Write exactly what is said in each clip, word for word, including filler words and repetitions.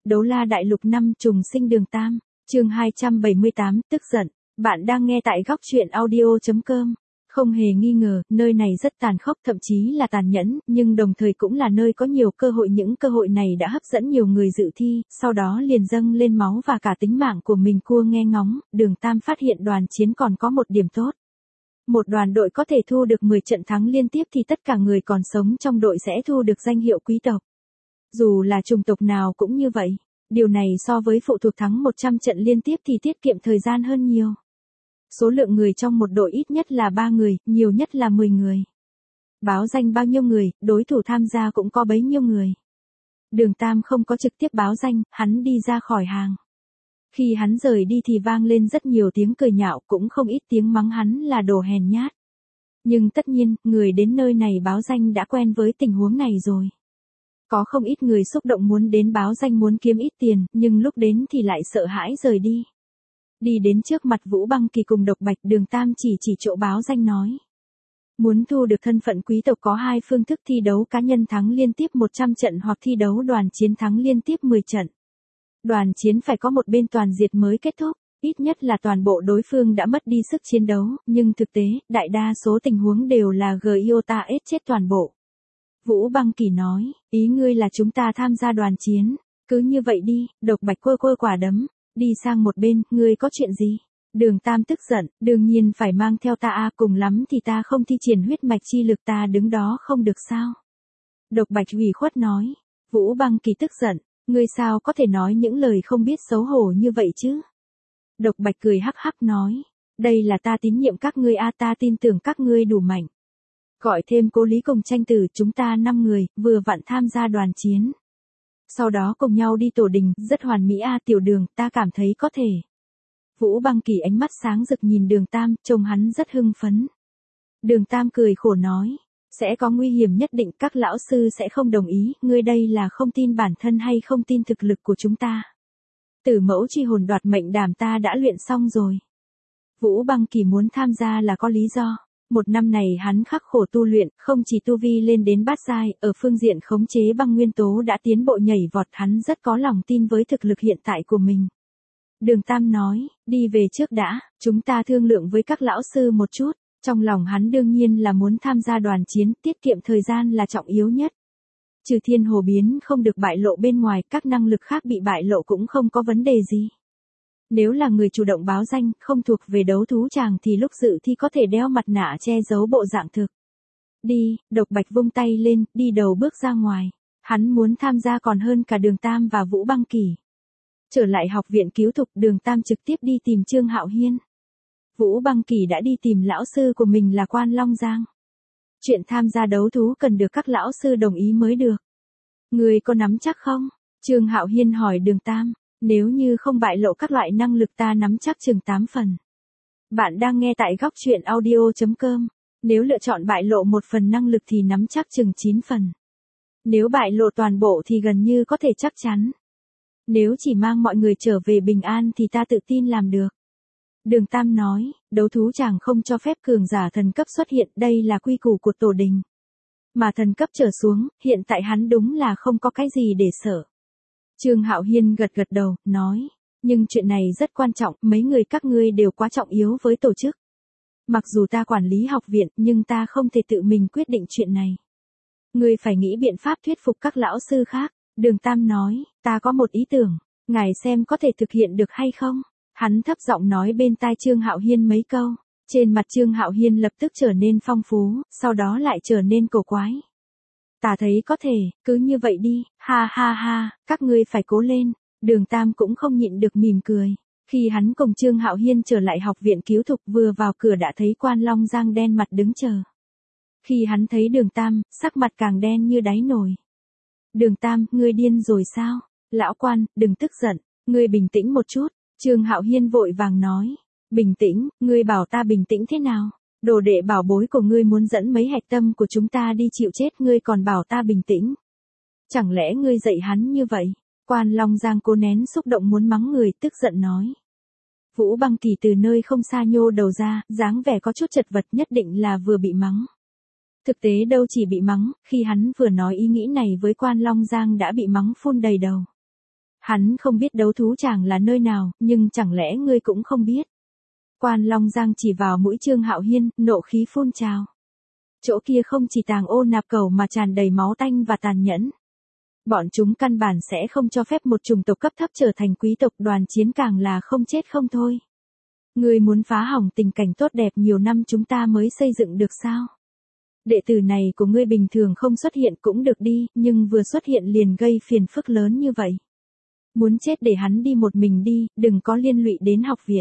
Đấu La Đại Lục năm trùng sinh Đường Tam, chương hai trăm bảy mươi tám, tức giận. Bạn đang nghe tại góc truyện audio chấm com. Không hề nghi ngờ, nơi này rất tàn khốc thậm chí là tàn nhẫn, nhưng đồng thời cũng là nơi có nhiều cơ hội. Những cơ hội này đã hấp dẫn nhiều người dự thi, sau đó liền dâng lên máu và cả tính mạng của mình. Cua nghe ngóng, Đường Tam phát hiện đoàn chiến còn có một điểm tốt. Một đoàn đội có thể thu được mười trận thắng liên tiếp thì tất cả người còn sống trong đội sẽ thu được danh hiệu quý tộc. Dù là chủng tộc nào cũng như vậy, điều này so với phụ thuộc thắng một trăm trận liên tiếp thì tiết kiệm thời gian hơn nhiều. Số lượng người trong một đội ít nhất là ba người, nhiều nhất là mười người. Báo danh bao nhiêu người, đối thủ tham gia cũng có bấy nhiêu người. Đường Tam không có trực tiếp báo danh, hắn đi ra khỏi hàng. Khi hắn rời đi thì vang lên rất nhiều tiếng cười nhạo, cũng không ít tiếng mắng hắn là đồ hèn nhát. Nhưng tất nhiên, người đến nơi này báo danh đã quen với tình huống này rồi. Có không ít người xúc động muốn đến báo danh muốn kiếm ít tiền, nhưng lúc đến thì lại sợ hãi rời đi. Đi đến trước mặt Vũ Băng Kỳ cùng Độc Bạch, Đường Tam chỉ chỉ chỗ báo danh nói. Muốn thu được thân phận quý tộc có hai phương thức: thi đấu cá nhân thắng liên tiếp một trăm trận hoặc thi đấu đoàn chiến thắng liên tiếp mười trận. Đoàn chiến phải có một bên toàn diệt mới kết thúc, ít nhất là toàn bộ đối phương đã mất đi sức chiến đấu, nhưng thực tế, đại đa số tình huống đều là Giota ết chết toàn bộ. Vũ Băng Kỳ nói, ý ngươi là chúng ta tham gia đoàn chiến, cứ như vậy đi. Độc Bạch quơ quơ quả đấm, đi sang một bên, ngươi có chuyện gì? Đường Tam tức giận, đương nhiên phải mang theo ta a, cùng lắm thì ta không thi triển huyết mạch chi lực, ta đứng đó không được sao? Độc Bạch ủy khuất nói. Vũ Băng Kỳ tức giận, ngươi sao có thể nói những lời không biết xấu hổ như vậy chứ? Độc Bạch cười hắc hắc nói, đây là ta tín nhiệm các ngươi a, ta tin tưởng các ngươi đủ mạnh. Gọi thêm Cố Lý cùng Tranh Tử, chúng ta năm người, vừa vặn tham gia đoàn chiến. Sau đó cùng nhau đi tổ đình, rất hoàn mỹ a. Tiểu Đường, ta cảm thấy có thể. Vũ Băng Kỳ ánh mắt sáng rực nhìn Đường Tam, trông hắn rất hưng phấn. Đường Tam cười khổ nói, sẽ có nguy hiểm nhất định, các lão sư sẽ không đồng ý, ngươi đây là không tin bản thân hay không tin thực lực của chúng ta? Tử mẫu chi hồn đoạt mệnh đàm ta đã luyện xong rồi. Vũ Băng Kỳ muốn tham gia là có lý do. Một năm này hắn khắc khổ tu luyện, không chỉ tu vi lên đến bát giai, ở phương diện khống chế băng nguyên tố đã tiến bộ nhảy vọt, hắn rất có lòng tin với thực lực hiện tại của mình. Đường Tam nói, đi về trước đã, chúng ta thương lượng với các lão sư một chút. Trong lòng hắn đương nhiên là muốn tham gia đoàn chiến, tiết kiệm thời gian là trọng yếu nhất. Trừ thiên hồ biến không được bại lộ bên ngoài, các năng lực khác bị bại lộ cũng không có vấn đề gì. Nếu là người chủ động báo danh, không thuộc về đấu thú tràng thì lúc dự thi có thể đeo mặt nạ che giấu bộ dạng thực. Đi, Độc Bạch vung tay lên, đi đầu bước ra ngoài. Hắn muốn tham gia còn hơn cả Đường Tam và Vũ Băng Kỳ. Trở lại học viện cứu thục, Đường Tam trực tiếp đi tìm Trương Hạo Hiên. Vũ Băng Kỳ đã đi tìm lão sư của mình là Quan Long Giang. Chuyện tham gia đấu thú cần được các lão sư đồng ý mới được. Người có nắm chắc không? Trương Hạo Hiên hỏi Đường Tam. Nếu như không bại lộ các loại năng lực ta nắm chắc chừng tám phần. Bạn đang nghe tại góc truyện audio chấm com. Nếu lựa chọn bại lộ một phần năng lực thì nắm chắc chừng chín phần. Nếu bại lộ toàn bộ thì gần như có thể chắc chắn. Nếu chỉ mang mọi người trở về bình an thì ta tự tin làm được. Đường Tam nói, đấu thú chàng không cho phép cường giả thần cấp xuất hiện, đây là quy củ của tổ đình. Mà thần cấp trở xuống, hiện tại hắn đúng là không có cái gì để sợ. Trương Hạo Hiên gật gật đầu, nói, nhưng chuyện này rất quan trọng, mấy người các ngươi đều quá trọng yếu với tổ chức. Mặc dù ta quản lý học viện, nhưng ta không thể tự mình quyết định chuyện này. Ngươi phải nghĩ biện pháp thuyết phục các lão sư khác. Đường Tam nói, ta có một ý tưởng, ngài xem có thể thực hiện được hay không? Hắn thấp giọng nói bên tai Trương Hạo Hiên mấy câu. Trên mặt Trương Hạo Hiên lập tức trở nên phong phú, sau đó lại trở nên cổ quái. Ta thấy có thể, cứ như vậy đi, ha ha ha, các ngươi phải cố lên. Đường Tam cũng không nhịn được mỉm cười. Khi hắn cùng Trương Hạo Hiên trở lại học viện cứu thục, vừa vào cửa đã thấy Quan Long Giang đen mặt đứng chờ. Khi hắn thấy Đường Tam, sắc mặt càng đen như đáy nồi. Đường Tam, ngươi điên rồi sao? Lão Quan, đừng tức giận, ngươi bình tĩnh một chút. Trương Hạo Hiên vội vàng nói. Bình tĩnh, ngươi bảo ta bình tĩnh thế nào? Đồ đệ bảo bối của ngươi muốn dẫn mấy hạch tâm của chúng ta đi chịu chết, ngươi còn bảo ta bình tĩnh. Chẳng lẽ ngươi dạy hắn như vậy? Quan Long Giang cố nén xúc động muốn mắng người, tức giận nói. Vũ Băng Kỳ từ nơi không xa nhô đầu ra, dáng vẻ có chút chật vật, nhất định là vừa bị mắng. Thực tế đâu chỉ bị mắng, khi hắn vừa nói ý nghĩ này với Quan Long Giang đã bị mắng phun đầy đầu. Hắn không biết đấu thú tràng là nơi nào, nhưng chẳng lẽ ngươi cũng không biết. Quan Long Giang chỉ vào mũi Trương Hạo Hiên, nộ khí phun trào. Chỗ kia không chỉ tàng ô nạp cầu mà tràn đầy máu tanh và tàn nhẫn. Bọn chúng căn bản sẽ không cho phép một chủng tộc cấp thấp trở thành quý tộc, đoàn chiến càng là không chết không thôi. Ngươi muốn phá hỏng tình cảnh tốt đẹp nhiều năm chúng ta mới xây dựng được sao? Đệ tử này của ngươi bình thường không xuất hiện cũng được đi, nhưng vừa xuất hiện liền gây phiền phức lớn như vậy. Muốn chết để hắn đi một mình đi, đừng có liên lụy đến học viện.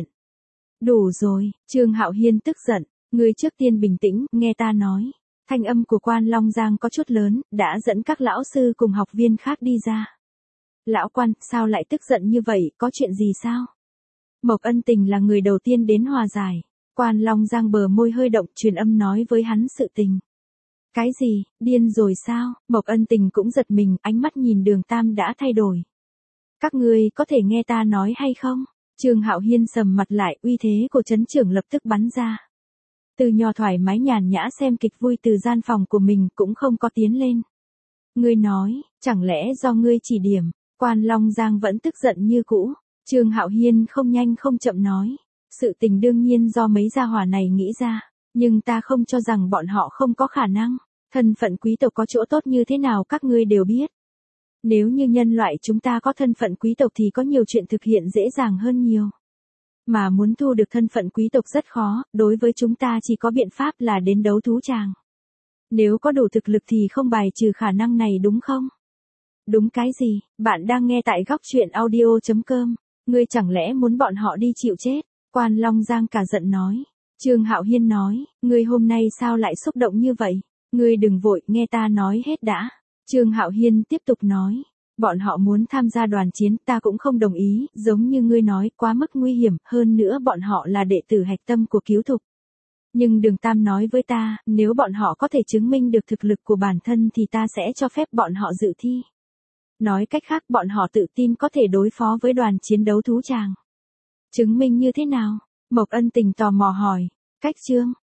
Đủ rồi, Trương Hạo Hiên tức giận, ngươi trước tiên bình tĩnh, nghe ta nói. Thanh âm của Quan Long Giang có chút lớn, đã dẫn các lão sư cùng học viên khác đi ra. Lão Quan, sao lại tức giận như vậy, có chuyện gì sao? Mộc Ân Tình là người đầu tiên đến hòa giải. Quan Long Giang bờ môi hơi động, truyền âm nói với hắn sự tình. Cái gì, điên rồi sao? Mộc Ân Tình cũng giật mình, ánh mắt nhìn Đường Tam đã thay đổi. Các ngươi có thể nghe ta nói hay không? Trương Hạo Hiên sầm mặt lại, uy thế của trấn trưởng lập tức bắn ra. Từ nhỏ thoải mái nhàn nhã xem kịch vui từ gian phòng của mình cũng không có tiến lên. Ngươi nói, chẳng lẽ do ngươi chỉ điểm? Quan Long Giang vẫn tức giận như cũ. Trương Hạo Hiên không nhanh không chậm nói. Sự tình đương nhiên do mấy gia hỏa này nghĩ ra. Nhưng ta không cho rằng bọn họ không có khả năng. Thân phận quý tộc có chỗ tốt như thế nào các ngươi đều biết. Nếu như nhân loại chúng ta có thân phận quý tộc thì có nhiều chuyện thực hiện dễ dàng hơn nhiều. Mà muốn thu được thân phận quý tộc rất khó, đối với chúng ta chỉ có biện pháp là đến đấu thú tràng. Nếu có đủ thực lực thì không bài trừ khả năng này đúng không? Đúng cái gì, bạn đang nghe tại góc truyện audio chấm com, ngươi chẳng lẽ muốn bọn họ đi chịu chết? Quan Long Giang cả giận nói. Trương Hạo Hiên nói, ngươi hôm nay sao lại xúc động như vậy? Ngươi đừng vội, nghe ta nói hết đã. Trương Hạo Hiên tiếp tục nói, bọn họ muốn tham gia đoàn chiến, ta cũng không đồng ý, giống như ngươi nói, quá mức nguy hiểm, hơn nữa bọn họ là đệ tử hạch tâm của Cứu Thục. Nhưng Đường Tam nói với ta, nếu bọn họ có thể chứng minh được thực lực của bản thân thì ta sẽ cho phép bọn họ dự thi. Nói cách khác bọn họ tự tin có thể đối phó với đoàn chiến đấu thú tràng. Chứng minh như thế nào? Mộc Ân Tình tò mò hỏi. Cách chương,